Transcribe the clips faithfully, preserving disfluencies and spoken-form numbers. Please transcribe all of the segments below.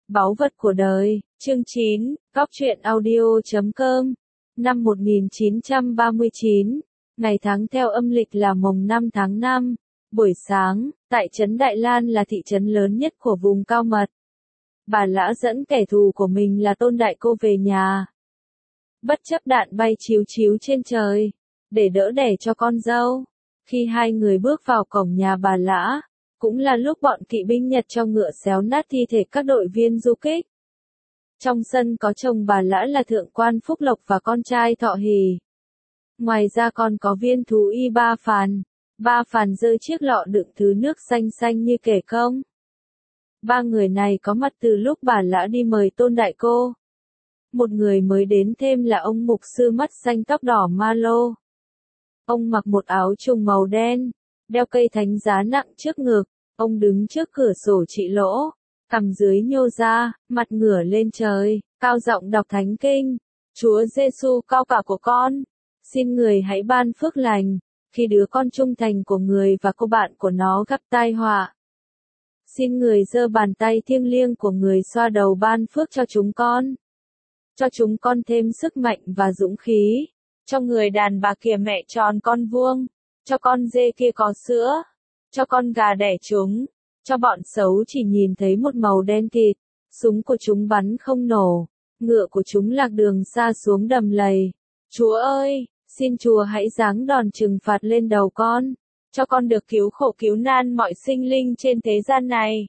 Báu vật của đời, chương chín, góc truyện audio chấm com, năm một nghìn chín trăm ba mươi chín, ngày tháng theo âm lịch là mồng năm tháng năm, buổi sáng, tại trấn Đại Lan là thị trấn lớn nhất của vùng Cao Mật. Bà Lã dẫn kẻ thù của mình là Tôn Đại Cô về nhà. Bất chấp đạn bay chíu chíu trên trời, để đỡ đẻ cho con dâu. Khi hai người bước vào cổng nhà bà Lã, cũng là lúc bọn kỵ binh Nhật cho ngựa xéo nát thi thể các đội viên du kích. Trong sân có chồng bà Lã là Thượng quan Phúc Lộc và con trai Thọ Hỷ. Ngoài ra còn có viên thú y Ba Phàn. Ba Phàn giơ chiếc lọ đựng thứ nước xanh xanh như kể công. Ba người này có mặt từ lúc bà Lã đi mời Tôn Đại Cô. Một người mới đến thêm là ông mục sư mắt xanh tóc đỏ Ma Lô. Ông mặc một áo trùng màu đen, đeo cây thánh giá nặng trước ngực, ông đứng trước cửa sổ trị lỗ, cằm dưới nhô ra, mặt ngửa lên trời, cao giọng đọc thánh kinh. Chúa Giêsu cao cả của con, xin người hãy ban phước lành, khi đứa con trung thành của người và cô bạn của nó gặp tai họa. Xin người giơ bàn tay thiêng liêng của người xoa đầu ban phước cho chúng con. Cho chúng con thêm sức mạnh và dũng khí. Cho người đàn bà kia mẹ tròn con vuông. Cho con dê kia có sữa. Cho con gà đẻ trứng. Cho bọn xấu chỉ nhìn thấy một màu đen kịt. Súng của chúng bắn không nổ. Ngựa của chúng lạc đường xa xuống đầm lầy. Chúa ơi, xin Chúa hãy giáng đòn trừng phạt lên đầu con. Cho con được cứu khổ cứu nan mọi sinh linh trên thế gian này.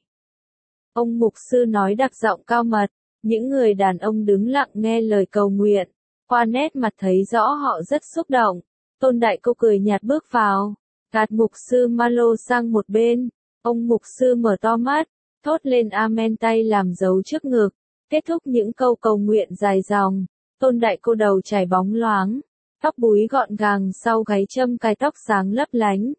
Ông mục sư nói đặc giọng cao mật. Những người đàn ông đứng lặng nghe lời cầu nguyện. Qua nét mặt thấy rõ họ rất xúc động. Tôn Đại Cô cười nhạt bước vào, gạt mục sư Ma Lô sang một bên. Ông mục sư mở to mắt, thốt lên amen tay làm dấu trước ngực. Kết thúc những câu cầu nguyện dài dòng. Tôn Đại Cô đầu chảy bóng loáng, tóc búi gọn gàng sau gáy châm cài tóc sáng lấp lánh.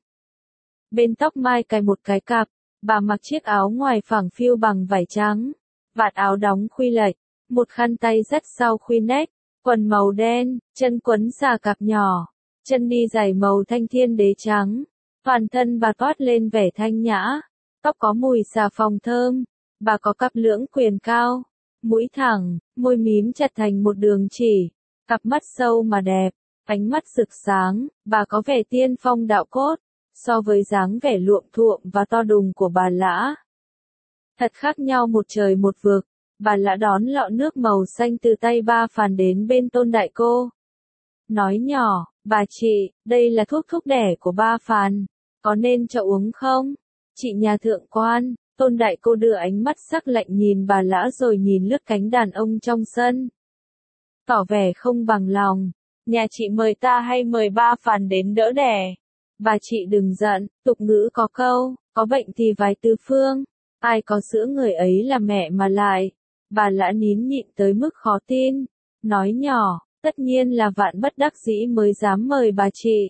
Bên tóc mai cài một cái cặp, bà mặc chiếc áo ngoài phẳng phiu bằng vải trắng. Vạt áo đóng khuy lệch, một khăn tay dắt sau khuy nách, quần màu đen, chân quấn xà cạp nhỏ, chân đi giày màu thanh thiên đế trắng. Toàn thân bà toát lên vẻ thanh nhã, tóc có mùi xà phòng thơm, bà có cặp lưỡng quyền cao, mũi thẳng, môi mím chặt thành một đường chỉ, cặp mắt sâu mà đẹp, ánh mắt rực sáng, bà có vẻ tiên phong đạo cốt, so với dáng vẻ luộm thuộm và to đùng của bà Lã. Thật khác nhau một trời một vực. Bà Lã đón lọ nước màu xanh từ tay Ba Phàn đến bên Tôn Đại Cô. Nói nhỏ, bà chị, đây là thuốc thúc đẻ của Ba Phàn, có nên cho uống không? Chị nhà thượng quan. Tôn Đại Cô đưa ánh mắt sắc lạnh nhìn bà Lã rồi nhìn lướt cánh đàn ông trong sân. Tỏ vẻ không bằng lòng. Nhà chị mời ta hay mời Ba Phàn đến đỡ đẻ? Bà chị đừng giận, tục ngữ có câu, có bệnh thì vái tứ phương. Ai có sữa người ấy là mẹ mà lại. Bà Lã nín nhịn tới mức khó tin. Nói nhỏ, tất nhiên là vạn bất đắc dĩ mới dám mời bà chị.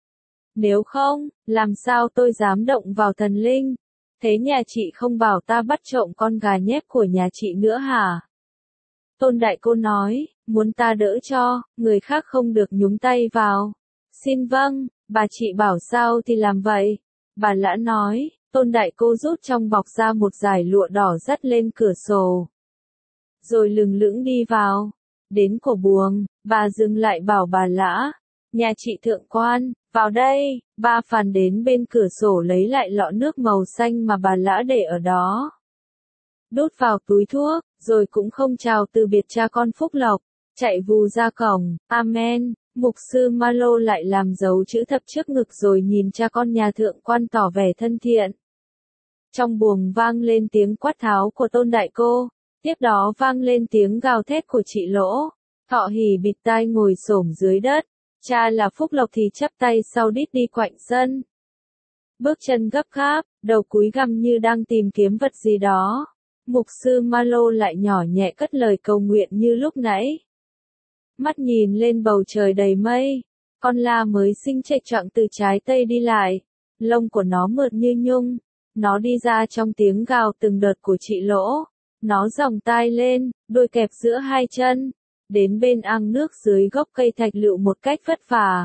Nếu không, làm sao tôi dám động vào thần linh? Thế nhà chị không bảo ta bắt trộm con gà nhép của nhà chị nữa hả? Tôn Đại Cô nói, muốn ta đỡ cho, người khác không được nhúng tay vào. Xin vâng, bà chị bảo sao thì làm vậy. Bà Lã nói. Tôn Đại Cô rút trong bọc ra một dải lụa đỏ dắt lên cửa sổ. Rồi lừng lững đi vào. Đến cổ buồng, bà dừng lại bảo bà Lã. Nhà chị thượng quan, vào đây. Ba Phàn đến bên cửa sổ lấy lại lọ nước màu xanh mà bà Lã để ở đó. Đút vào túi thuốc, rồi cũng không chào từ biệt cha con Phúc Lộc. Chạy vù ra cổng, amen. Mục sư Ma Lô lại làm dấu chữ thập trước ngực rồi nhìn cha con nhà thượng quan tỏ vẻ thân thiện. Trong buồng vang lên tiếng quát tháo của Tôn Đại Cô, tiếp đó vang lên tiếng gào thét của chị Lỗ. Thọ Hỷ bịt tai ngồi xổm dưới đất, cha là Phúc Lộc thì chắp tay sau đít đi quạnh sân. Bước chân gấp gáp, đầu cúi gằm như đang tìm kiếm vật gì đó. Mục sư Ma Lô lại nhỏ nhẹ cất lời cầu nguyện như lúc nãy. Mắt nhìn lên bầu trời đầy mây, con la mới sinh chạy choạng từ trái tây đi lại, lông của nó mượt như nhung. Nó đi ra trong tiếng gào từng đợt của chị Lỗ. Nó giòng tai lên, đuôi kẹp giữa hai chân, đến bên ăng nước dưới gốc cây thạch lựu một cách vất vả.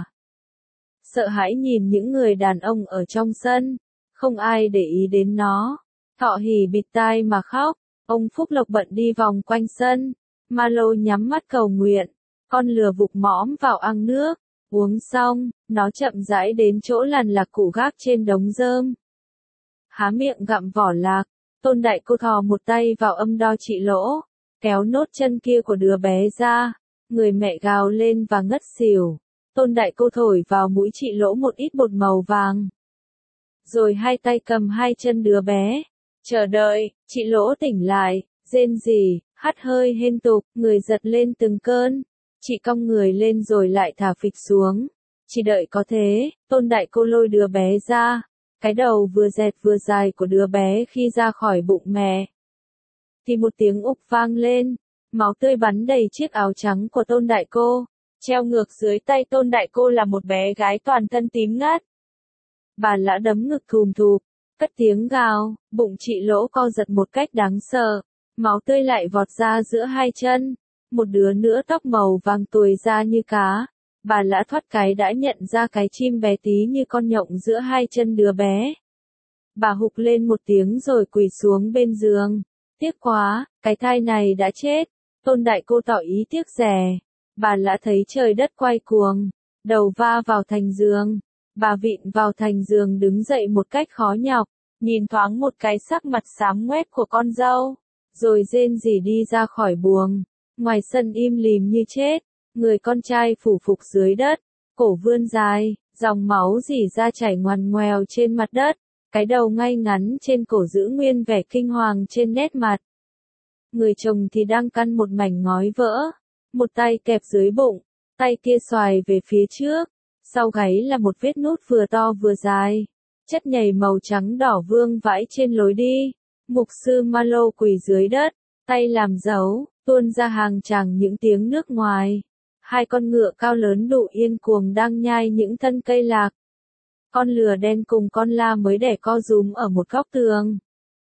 Sợ hãi nhìn những người đàn ông ở trong sân, không ai để ý đến nó. Thọ Hỷ bịt tai mà khóc, Ông Phúc Lộc bận đi vòng quanh sân. Malo nhắm mắt cầu nguyện. Con lừa vụt mõm vào ăng nước. Uống xong, nó chậm rãi đến chỗ làn lạc củ gác trên đống rơm. Há miệng gặm vỏ lạc. Tôn Đại Cô thò một tay vào âm đo trị lỗ. Kéo nốt chân kia của đứa bé ra. Người mẹ gào lên và ngất xỉu. Tôn Đại Cô thổi vào mũi chị lỗ một ít bột màu vàng. Rồi hai tay cầm hai chân đứa bé. Chờ đợi, chị lỗ tỉnh lại, rên rỉ, hắt hơi hên tục, người giật lên từng cơn. Chị cong người lên rồi lại thả phịch xuống. Chỉ đợi có thế, Tôn Đại Cô lôi đứa bé ra. Cái đầu vừa dẹt vừa dài của đứa bé khi ra khỏi bụng mẹ. Thì một tiếng ục vang lên. Máu tươi bắn đầy chiếc áo trắng của Tôn Đại Cô. Treo ngược dưới tay Tôn Đại Cô là một bé gái toàn thân tím ngắt. Bà Lã đấm ngực thùm thụp, cất tiếng gào, bụng chị lỗ co giật một cách đáng sợ. Máu tươi lại vọt ra giữa hai chân. Một đứa nữa tóc màu vàng tuồi ra như cá. Bà Lã thoát cái đã nhận ra cái chim bé tí như con nhộng giữa hai chân đứa bé. Bà hục lên một tiếng rồi quỳ xuống bên giường. Tiếc quá, cái thai này đã chết. Tôn Đại Cô tỏ ý tiếc rẻ. Bà Lã thấy trời đất quay cuồng. Đầu va vào thành giường. Bà vịn vào thành giường đứng dậy một cách khó nhọc. Nhìn thoáng một cái sắc mặt xám ngoét của con dâu. Rồi rên rỉ đi ra khỏi buồng. Ngoài sân im lìm như chết. Người con trai phủ phục dưới đất. Cổ vươn dài. Dòng máu rỉ ra chảy ngoằn ngoèo trên mặt đất. Cái đầu ngay ngắn trên cổ giữ nguyên vẻ kinh hoàng trên nét mặt. Người chồng thì đang căn một mảnh ngói vỡ. Một tay kẹp dưới bụng. Tay kia xoài về phía trước. Sau gáy là một vết nút vừa to vừa dài. Chất nhầy màu trắng đỏ vương vãi trên lối đi. Mục sư Malo quỳ dưới đất. Tay làm dấu. Tuôn ra hàng tràng những tiếng nước ngoài. Hai con ngựa cao lớn đụ yên cuồng đang nhai những thân cây lạc. Con lừa đen cùng con la mới đẻ co rúm ở một góc tường.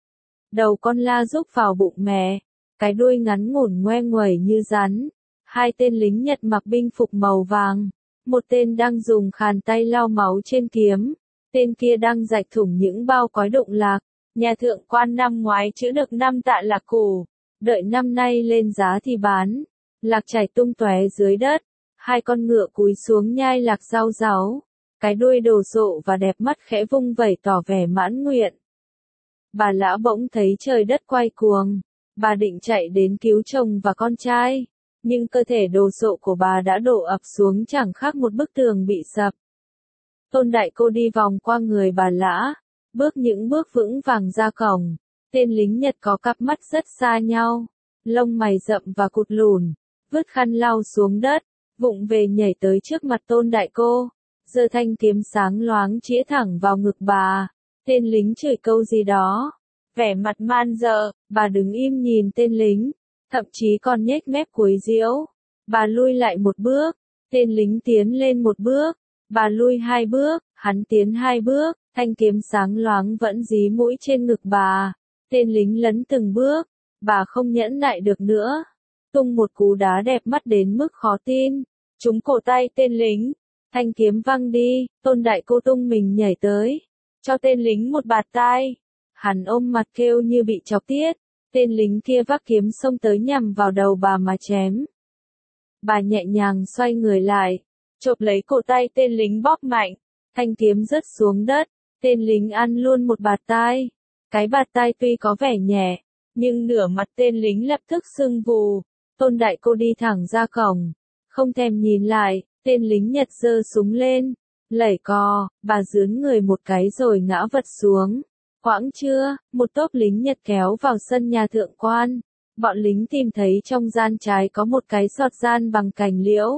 Đầu con la rúc vào bụng mẹ. Cái đuôi ngắn ngủn ngoe nguẩy như rắn. Hai tên lính Nhật mặc binh phục màu vàng. Một tên đang dùng khàn tay lau máu trên kiếm. Tên kia đang rạch thủng những bao cói đụng lạc. Nhà thượng quan năm ngoái chữ được năm tạ lạc củ. Đợi năm nay lên giá thì bán. Lạc chảy tung tóe dưới đất. Hai con ngựa cúi xuống nhai lạc rau ráu. Cái đuôi đồ sộ và đẹp mắt khẽ vung vẩy tỏ vẻ mãn nguyện. Bà Lã bỗng thấy trời đất quay cuồng. Bà định chạy đến cứu chồng và con trai. Nhưng cơ thể đồ sộ của bà đã đổ ập xuống chẳng khác một bức tường bị sập. Tôn Đại Cô đi vòng qua người bà Lã. Bước những bước vững vàng ra cổng. Tên lính Nhật có cặp mắt rất xa nhau. Lông mày rậm và cụt lùn. Vứt khăn lau xuống đất. Vụng về nhảy tới trước mặt Tôn Đại Cô. Giơ thanh kiếm sáng loáng chĩa thẳng vào ngực bà. Tên lính chửi câu gì đó. Vẻ mặt man dợ, bà đứng im nhìn tên lính. Thậm chí còn nhếch mép cúi giễu. Bà lui lại một bước. Tên lính tiến lên một bước. Bà lui hai bước. Hắn tiến hai bước. Thanh kiếm sáng loáng vẫn dí mũi trên ngực bà. Tên lính lấn từng bước. Bà không nhẫn nại được nữa. Tung một cú đá đẹp mắt đến mức khó tin. Trúng cổ tay tên lính. Thanh kiếm văng đi. Tôn Đại Cô tung mình nhảy tới. Cho tên lính một bạt tai. Hắn ôm mặt kêu như bị chọc tiết. Tên lính kia vác kiếm xông tới nhằm vào đầu bà mà chém. Bà nhẹ nhàng xoay người lại. Chộp lấy cổ tay tên lính bóp mạnh. Thanh kiếm rớt xuống đất. Tên lính ăn luôn một bạt tai. Cái bạt tai tuy có vẻ nhẹ. Nhưng nửa mặt tên lính lập tức sưng vù. Tôn Đại Cô đi thẳng ra cổng. Không thèm nhìn lại. Tên lính Nhật giơ súng lên. Lẩy cò. Bà dướn người một cái rồi ngã vật xuống. Quãng trưa, một tốp lính Nhật kéo vào sân nhà thượng quan. Bọn lính tìm thấy trong gian trái có một cái sọt gian bằng cành liễu.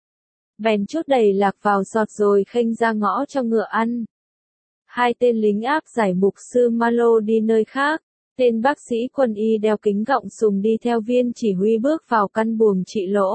Bèn chút đầy lạc vào sọt rồi khênh ra ngõ cho ngựa ăn. Hai tên lính áp giải mục sư Malo đi nơi khác. Tên bác sĩ quân y đeo kính gọng sùng đi theo viên chỉ huy bước vào căn buồng trị lỗ.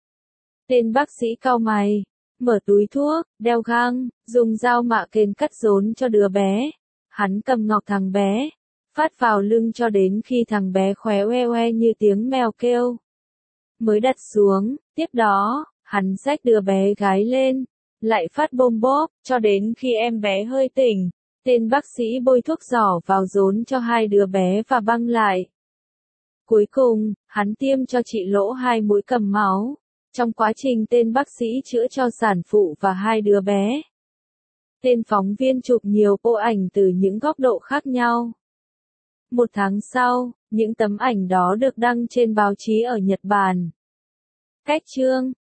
Tên bác sĩ cau mày, mở túi thuốc, đeo găng, dùng dao mạ kềnh cắt rốn cho đứa bé. Hắn cầm ngọc thằng bé, phát vào lưng cho đến khi thằng bé khóe oe oe như tiếng mèo kêu. Mới đặt xuống, tiếp đó, hắn xách đứa bé gái lên, lại phát bôm bóp, cho đến khi em bé hơi tỉnh. Tên bác sĩ bôi thuốc giỏ vào rốn cho hai đứa bé và băng lại. Cuối cùng, hắn tiêm cho chị Lỗ hai mũi cầm máu. Trong quá trình tên bác sĩ chữa cho sản phụ và hai đứa bé, tên phóng viên chụp nhiều bộ ảnh từ những góc độ khác nhau. Một tháng sau, những tấm ảnh đó được đăng trên báo chí ở Nhật Bản. Cách chương